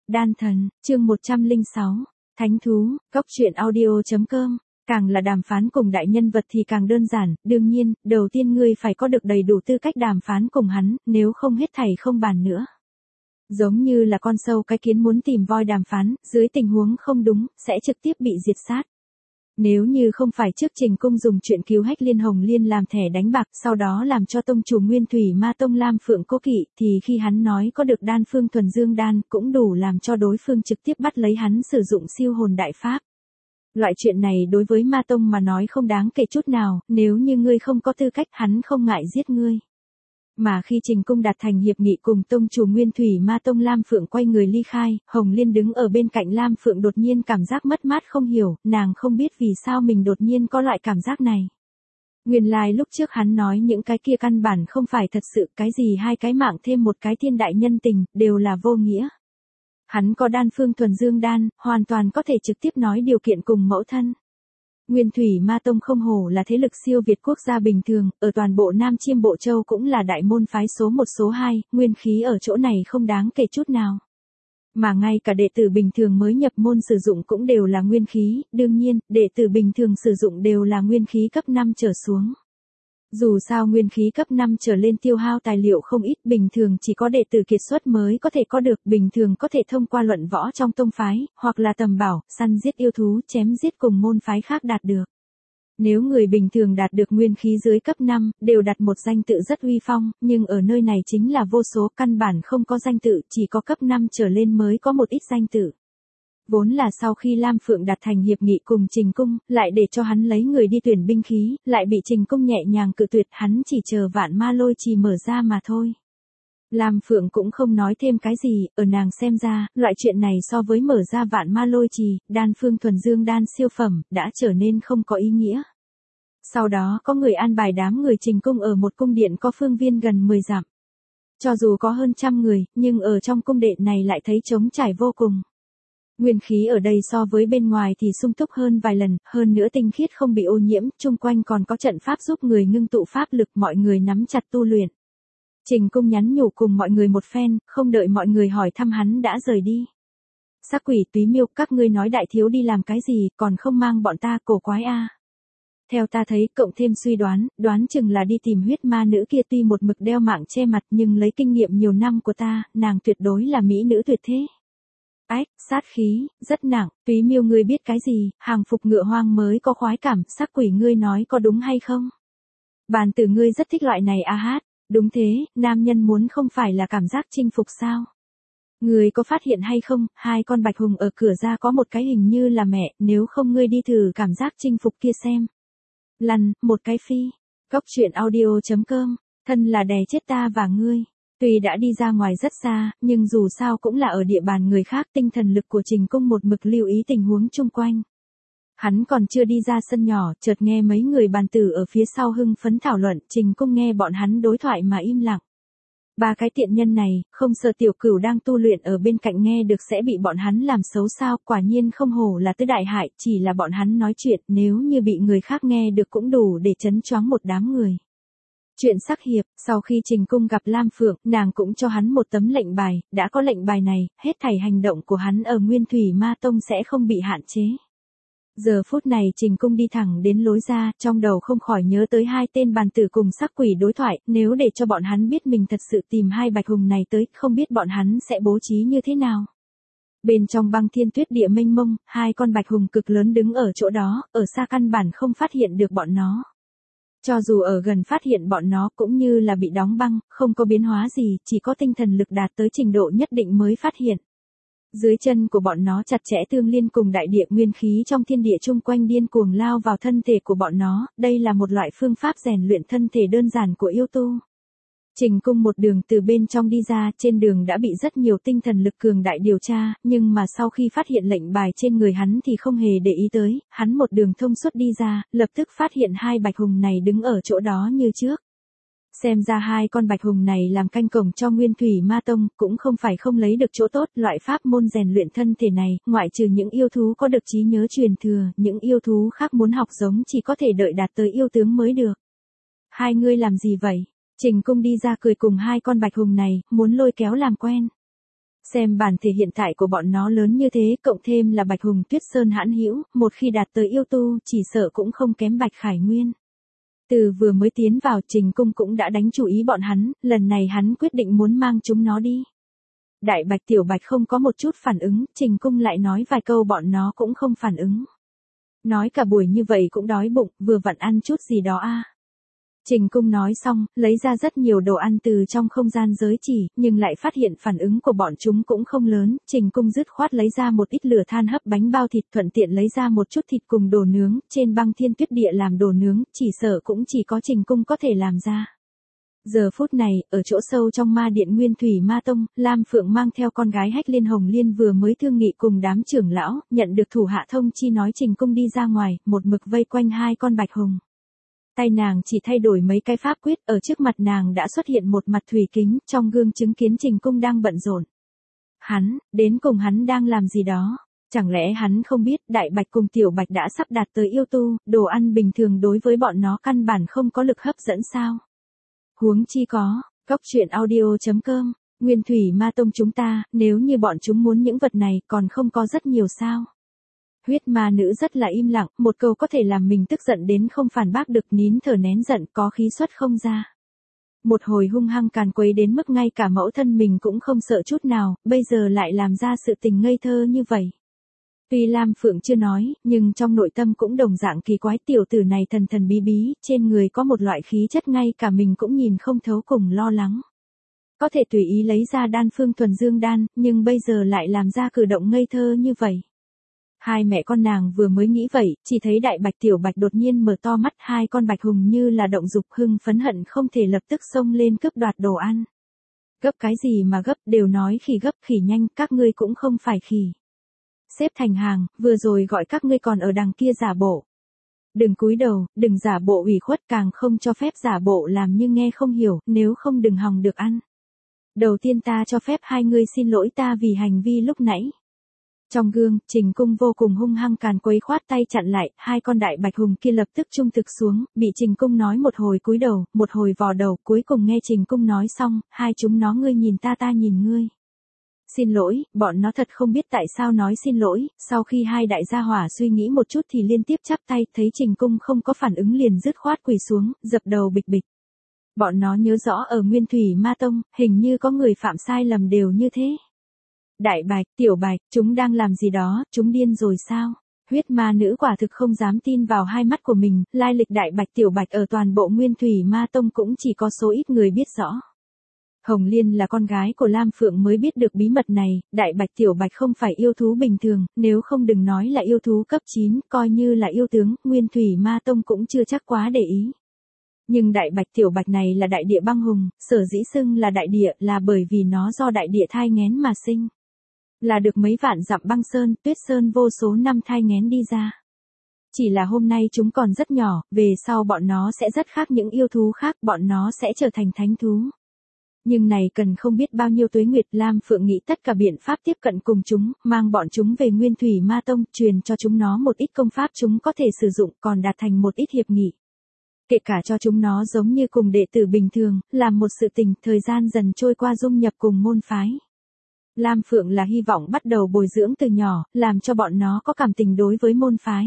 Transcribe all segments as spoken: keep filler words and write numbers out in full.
Đan thần, chương một trăm lẻ sáu, Thánh thú, cốc truyện audio chấm com. Càng là đàm phán cùng đại nhân vật thì càng đơn giản, đương nhiên, đầu tiên ngươi phải có được đầy đủ tư cách đàm phán cùng hắn, nếu không hết thảy không bàn nữa. Giống như là con sâu cái kiến muốn tìm voi đàm phán, dưới tình huống không đúng, sẽ trực tiếp bị diệt sát. Nếu như không phải trước Trình Cung dùng chuyện cứu Hách Liên Hồng Liên làm thẻ đánh bạc, sau đó làm cho tông chủ Nguyên Thủy Ma Tông Lam Phượng cố kỵ, thì khi hắn nói có được đan phương thuần dương đan, cũng đủ làm cho đối phương trực tiếp bắt lấy hắn sử dụng siêu hồn đại pháp. Loại chuyện này đối với Ma Tông mà nói không đáng kể chút nào, nếu như ngươi không có tư cách, hắn không ngại giết ngươi. Mà khi Trình Cung đạt thành hiệp nghị cùng tông chủ Nguyên Thủy Ma Tông Lam Phượng quay người ly khai, Hồng Liên đứng ở bên cạnh Lam Phượng đột nhiên cảm giác mất mát không hiểu, nàng không biết vì sao mình đột nhiên có loại cảm giác này. Nguyên lai lúc trước hắn nói những cái kia căn bản không phải thật sự, cái gì hai cái mạng thêm một cái thiên đại nhân tình, đều là vô nghĩa. Hắn có đan phương thuần dương đan, hoàn toàn có thể trực tiếp nói điều kiện cùng mẫu thân. Nguyên Thủy Ma Tông không hổ là thế lực siêu việt quốc gia bình thường, ở toàn bộ Nam Chiêm Bộ Châu cũng là đại môn phái số một số hai, nguyên khí ở chỗ này không đáng kể chút nào. Mà ngay cả đệ tử bình thường mới nhập môn sử dụng cũng đều là nguyên khí, đương nhiên, đệ tử bình thường sử dụng đều là nguyên khí cấp năm trở xuống. Dù sao nguyên khí cấp năm trở lên tiêu hao tài liệu không ít, bình thường chỉ có đệ tử kiệt xuất mới có thể có được, bình thường có thể thông qua luận võ trong tông phái, hoặc là tầm bảo, săn giết yêu thú, chém giết cùng môn phái khác đạt được. Nếu người bình thường đạt được nguyên khí dưới cấp năm, đều đặt một danh tự rất uy phong, nhưng ở nơi này chính là vô số, căn bản không có danh tự, chỉ có cấp năm trở lên mới có một ít danh tự. Vốn là sau khi Lam Phượng đạt thành hiệp nghị cùng Trình Cung, lại để cho hắn lấy người đi tuyển binh khí, lại bị Trình Cung nhẹ nhàng cự tuyệt, hắn chỉ chờ Vạn Ma Lôi Trì mở ra mà thôi. Lam Phượng cũng không nói thêm cái gì, ở nàng xem ra, loại chuyện này so với mở ra Vạn Ma Lôi Trì, đan phương thuần dương đan siêu phẩm, đã trở nên không có ý nghĩa. Sau đó có người an bài đám người Trình Cung ở một cung điện có phương viên gần mười dặm. Cho dù có hơn trăm người, nhưng ở trong cung điện này lại thấy trống trải vô cùng. Nguyên khí ở đây so với bên ngoài thì sung túc hơn vài lần, hơn nữa tinh khiết không bị ô nhiễm, chung quanh còn có trận pháp giúp người ngưng tụ pháp lực, mọi người nắm chặt tu luyện. Trình Cung nhắn nhủ cùng mọi người một phen, không đợi mọi người hỏi thăm hắn đã rời đi. Sắc Quỷ, Túy Miêu, các ngươi nói đại thiếu đi làm cái gì, còn không mang bọn ta, cổ quái a. Theo ta thấy, cộng thêm suy đoán, đoán chừng là đi tìm huyết ma nữ kia, tuy một mực đeo mạng che mặt nhưng lấy kinh nghiệm nhiều năm của ta, nàng tuyệt đối là mỹ nữ tuyệt thế. Ách, sát khí, rất nặng, Túy Miêu ngươi biết cái gì, hàng phục ngựa hoang mới có khoái cảm, Sắc Quỷ ngươi nói có đúng hay không? Bàn tử ngươi rất thích loại này a hát, đúng thế, nam nhân muốn không phải là cảm giác chinh phục sao? Ngươi có phát hiện hay không, hai con bạch hùng ở cửa ra có một cái hình như là mẹ, nếu không ngươi đi thử cảm giác chinh phục kia xem. Lăn, một cái phi, cốc truyện audio chấm com, thân là đè chết ta và ngươi. Tuy đã đi ra ngoài rất xa, nhưng dù sao cũng là ở địa bàn người khác, tinh thần lực của Trình Cung một mực lưu ý tình huống chung quanh. Hắn còn chưa đi ra sân nhỏ, chợt nghe mấy người bàn tử ở phía sau hưng phấn thảo luận, Trình Cung nghe bọn hắn đối thoại mà im lặng. Ba cái tiện nhân này, không sợ tiểu cửu đang tu luyện ở bên cạnh nghe được sẽ bị bọn hắn làm xấu sao, quả nhiên không hổ là tứ đại hại, chỉ là bọn hắn nói chuyện, nếu như bị người khác nghe được cũng đủ để chấn choáng một đám người. Chuyện sắc hiệp, sau khi Trình Cung gặp Lam Phượng, nàng cũng cho hắn một tấm lệnh bài, đã có lệnh bài này, hết thảy hành động của hắn ở Nguyên Thủy Ma Tông sẽ không bị hạn chế. Giờ phút này Trình Cung đi thẳng đến lối ra, trong đầu không khỏi nhớ tới hai tên bàn tử cùng Sắc Quỷ đối thoại, nếu để cho bọn hắn biết mình thật sự tìm hai bạch hùng này tới, không biết bọn hắn sẽ bố trí như thế nào. Bên trong băng thiên tuyết địa mênh mông, hai con bạch hùng cực lớn đứng ở chỗ đó, ở xa căn bản không phát hiện được bọn nó. Cho dù ở gần phát hiện bọn nó cũng như là bị đóng băng, không có biến hóa gì, chỉ có tinh thần lực đạt tới trình độ nhất định mới phát hiện. Dưới chân của bọn nó chặt chẽ tương liên cùng đại địa, nguyên khí trong thiên địa chung quanh điên cuồng lao vào thân thể của bọn nó, đây là một loại phương pháp rèn luyện thân thể đơn giản của yêu tu. Trình Cung một đường từ bên trong đi ra, trên đường đã bị rất nhiều tinh thần lực cường đại điều tra, nhưng mà sau khi phát hiện lệnh bài trên người hắn thì không hề để ý tới, hắn một đường thông suốt đi ra, lập tức phát hiện hai bạch hùng này đứng ở chỗ đó như trước. Xem ra hai con bạch hùng này làm canh cổng cho Nguyên Thủy Ma Tông, cũng không phải không lấy được chỗ tốt, loại pháp môn rèn luyện thân thể này, ngoại trừ những yêu thú có được trí nhớ truyền thừa, những yêu thú khác muốn học giống chỉ có thể đợi đạt tới yêu tướng mới được. Hai ngươi làm gì vậy? Trình Cung đi ra cười cùng hai con bạch hùng này, muốn lôi kéo làm quen. Xem bản thể hiện tại của bọn nó lớn như thế, cộng thêm là Bạch Hùng Tuyết Sơn hãn hữu, một khi đạt tới yêu tu, chỉ sợ cũng không kém Bạch Khải Nguyên. Từ vừa mới tiến vào, Trình Cung cũng đã đánh chú ý bọn hắn, lần này hắn quyết định muốn mang chúng nó đi. Đại Bạch Tiểu Bạch không có một chút phản ứng, Trình Cung lại nói vài câu bọn nó cũng không phản ứng. Nói cả buổi như vậy cũng đói bụng, vừa vặn ăn chút gì đó a. Trình Cung nói xong, lấy ra rất nhiều đồ ăn từ trong không gian giới chỉ, nhưng lại phát hiện phản ứng của bọn chúng cũng không lớn. Trình Cung dứt khoát lấy ra một ít lửa than hấp bánh bao thịt, thuận tiện lấy ra một chút thịt cùng đồ nướng, trên băng thiên tuyết địa làm đồ nướng, chỉ sợ cũng chỉ có Trình Cung có thể làm ra. Giờ phút này, ở chỗ sâu trong ma điện Nguyên Thủy Ma Tông, Lam Phượng mang theo con gái Hách Liên Hồng Liên vừa mới thương nghị cùng đám trưởng lão, nhận được thủ hạ thông chi nói Trình Cung đi ra ngoài, một mực vây quanh hai con bạch hùng. Tay nàng chỉ thay đổi mấy cái pháp quyết, ở trước mặt nàng đã xuất hiện một mặt thủy kính, trong gương chứng kiến Trình Cung đang bận rộn. Hắn, đến cùng hắn đang làm gì đó? Chẳng lẽ hắn không biết Đại Bạch cùng Tiểu Bạch đã sắp đạt tới yêu tu, đồ ăn bình thường đối với bọn nó căn bản không có lực hấp dẫn sao? Huống chi có, Cốc Truyện Audio chấm com, Nguyên Thủy Ma Tông chúng ta, nếu như bọn chúng muốn những vật này còn không có rất nhiều sao? Huyết ma nữ rất là im lặng, một câu có thể làm mình tức giận đến không phản bác được, nín thở nén giận, có khí xuất không ra. Một hồi hung hăng càn quấy đến mức ngay cả mẫu thân mình cũng không sợ chút nào, bây giờ lại làm ra sự tình ngây thơ như vậy. Tuy Lam Phượng chưa nói, nhưng trong nội tâm cũng đồng dạng kỳ quái, tiểu tử này thần thần bí bí, trên người có một loại khí chất ngay cả mình cũng nhìn không thấu cùng lo lắng. Có thể tùy ý lấy ra đan phương thuần dương đan, nhưng bây giờ lại làm ra cử động ngây thơ như vậy. Hai mẹ con nàng vừa mới nghĩ vậy, chỉ thấy Đại Bạch Tiểu Bạch đột nhiên mở to mắt, hai con bạch hùng như là động dục hưng phấn hận không thể lập tức xông lên cướp đoạt đồ ăn. Gấp cái gì mà gấp, đều nói khỉ gấp khỉ nhanh, các ngươi cũng không phải khỉ. Xếp thành hàng, vừa rồi gọi các ngươi còn ở đằng kia giả bộ. Đừng cúi đầu, đừng giả bộ ủy khuất, càng không cho phép giả bộ làm như nghe không hiểu, nếu không đừng hòng được ăn. Đầu tiên ta cho phép hai ngươi xin lỗi ta vì hành vi lúc nãy. Trong gương, Trình Cung vô cùng hung hăng càn quấy khoát tay chặn lại, hai con đại bạch hùng kia lập tức trung thực xuống, bị Trình Cung nói một hồi cúi đầu, một hồi vò đầu, cuối cùng nghe Trình Cung nói xong, hai chúng nó ngươi nhìn ta ta nhìn ngươi. Xin lỗi, bọn nó thật không biết tại sao nói xin lỗi, sau khi hai đại gia hỏa suy nghĩ một chút thì liên tiếp chắp tay, thấy Trình Cung không có phản ứng liền dứt khoát quỳ xuống, dập đầu bịch bịch. Bọn nó nhớ rõ ở Nguyên Thủy Ma Tông, hình như có người phạm sai lầm đều như thế. Đại Bạch, Tiểu Bạch, chúng đang làm gì đó, chúng điên rồi sao? Huyết ma nữ quả thực không dám tin vào hai mắt của mình, lai lịch Đại Bạch Tiểu Bạch ở toàn bộ Nguyên Thủy Ma Tông cũng chỉ có số ít người biết rõ. Hồng Liên là con gái của Lam Phượng mới biết được bí mật này, Đại Bạch Tiểu Bạch không phải yêu thú bình thường, nếu không đừng nói là yêu thú cấp chín, coi như là yêu tướng, Nguyên Thủy Ma Tông cũng chưa chắc quá để ý. Nhưng Đại Bạch Tiểu Bạch này là đại địa băng hùng, sở dĩ xưng là đại địa là bởi vì nó do đại địa thai nghén mà sinh. Là được mấy vạn dặm băng sơn, tuyết sơn vô số năm thai nghén đi ra. Chỉ là hôm nay chúng còn rất nhỏ, về sau bọn nó sẽ rất khác những yêu thú khác, bọn nó sẽ trở thành thánh thú. Nhưng này cần không biết bao nhiêu tuế nguyệt, Lam Phượng nghĩ tất cả biện pháp tiếp cận cùng chúng, mang bọn chúng về Nguyên Thủy Ma Tông, truyền cho chúng nó một ít công pháp chúng có thể sử dụng, còn đạt thành một ít hiệp nghị. Kể cả cho chúng nó giống như cùng đệ tử bình thường, làm một sự tình, thời gian dần trôi qua dung nhập cùng môn phái. Lam Phượng là hy vọng bắt đầu bồi dưỡng từ nhỏ, làm cho bọn nó có cảm tình đối với môn phái.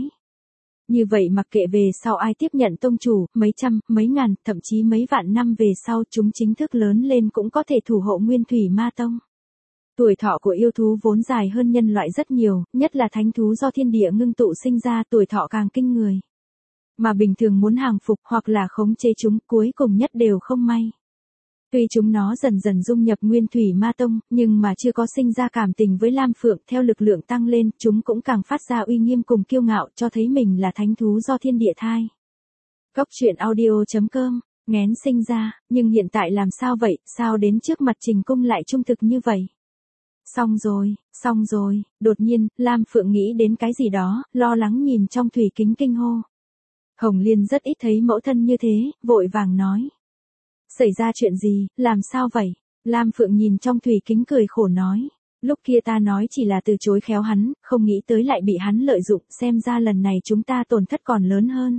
Như vậy mặc kệ về sau ai tiếp nhận tông chủ, mấy trăm, mấy ngàn, thậm chí mấy vạn năm về sau chúng chính thức lớn lên cũng có thể thủ hộ Nguyên Thủy Ma Tông. Tuổi thọ của yêu thú vốn dài hơn nhân loại rất nhiều, nhất là thánh thú do thiên địa ngưng tụ sinh ra, tuổi thọ càng kinh người. Mà bình thường muốn hàng phục hoặc là khống chế chúng, cuối cùng nhất đều không may. Tuy chúng nó dần dần dung nhập Nguyên Thủy Ma Tông, nhưng mà chưa có sinh ra cảm tình với Lam Phượng, theo lực lượng tăng lên, chúng cũng càng phát ra uy nghiêm cùng kiêu ngạo, cho thấy mình là thánh thú do thiên địa thai. Cốc Truyện Audio chấm com, nghén sinh ra, nhưng hiện tại làm sao vậy, sao đến trước mặt Trình Cung lại trung thực như vậy? Xong rồi, xong rồi, đột nhiên, Lam Phượng nghĩ đến cái gì đó, lo lắng nhìn trong thủy kính kinh hô. Hồng Liên rất ít thấy mẫu thân như thế, vội vàng nói. Xảy ra chuyện gì, làm sao vậy? Lam Phượng nhìn trong thủy kính cười khổ nói. Lúc kia ta nói chỉ là từ chối khéo hắn, không nghĩ tới lại bị hắn lợi dụng, xem ra lần này chúng ta tổn thất còn lớn hơn.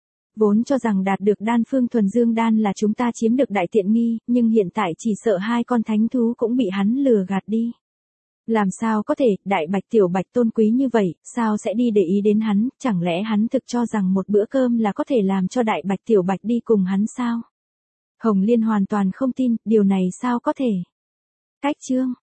Vốn cho rằng đạt được đan phương thuần dương đan là chúng ta chiếm được đại tiện nghi, nhưng hiện tại chỉ sợ hai con thánh thú cũng bị hắn lừa gạt đi. Làm sao có thể, đại bạch tiểu bạch tôn quý như vậy, sao sẽ đi để ý đến hắn, chẳng lẽ hắn thực cho rằng một bữa cơm là có thể làm cho đại bạch tiểu bạch đi cùng hắn sao? Hồng Liên hoàn toàn không tin, điều này sao có thể? Cách chương